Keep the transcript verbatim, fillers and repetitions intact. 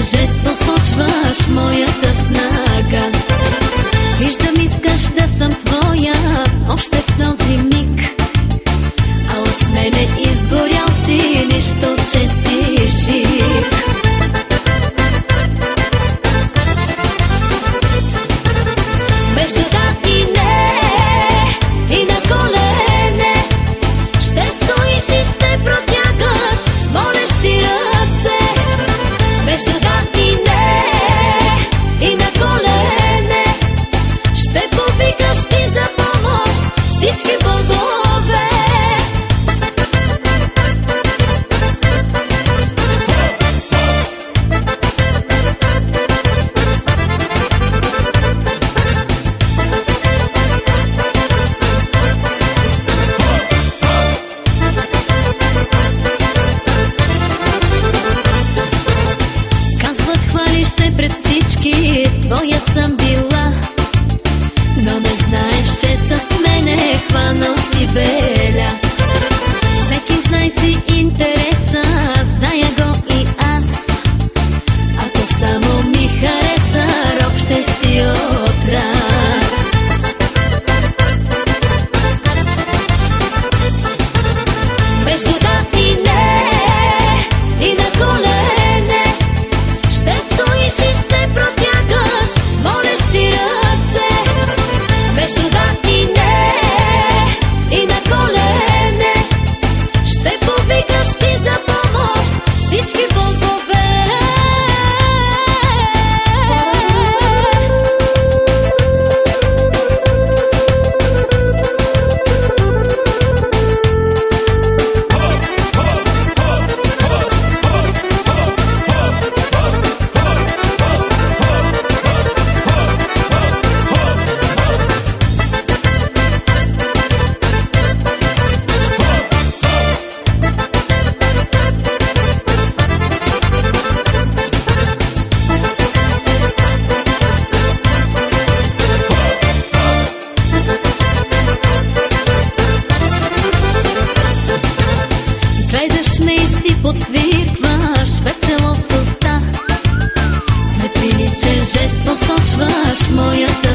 жест посочваш моята снага. Виждам, искаш да съм твоя още в този миг, ала с мене изгорял си, нищо, че си жив. Между да и не, и на колене ще стоиш и ще протягаш молещи ръце. Между да и не, и на колене ще повикаш ти за помощ всички богове. Пред всички твоя съм била, но не знаеш, че с мене хванал си беля. Всеки знай си интереса, зная го и аз. Ако само ми хареса, роб ще си отрас. Между да и не, и на колене ще стоиш и ще протягаш молещи ръце. Между да и не, и на колене ще повикаш ти за помощ всички богове. Гледаш ме и си подсвиркваш весело с уста, с неприличен жест посочваш моята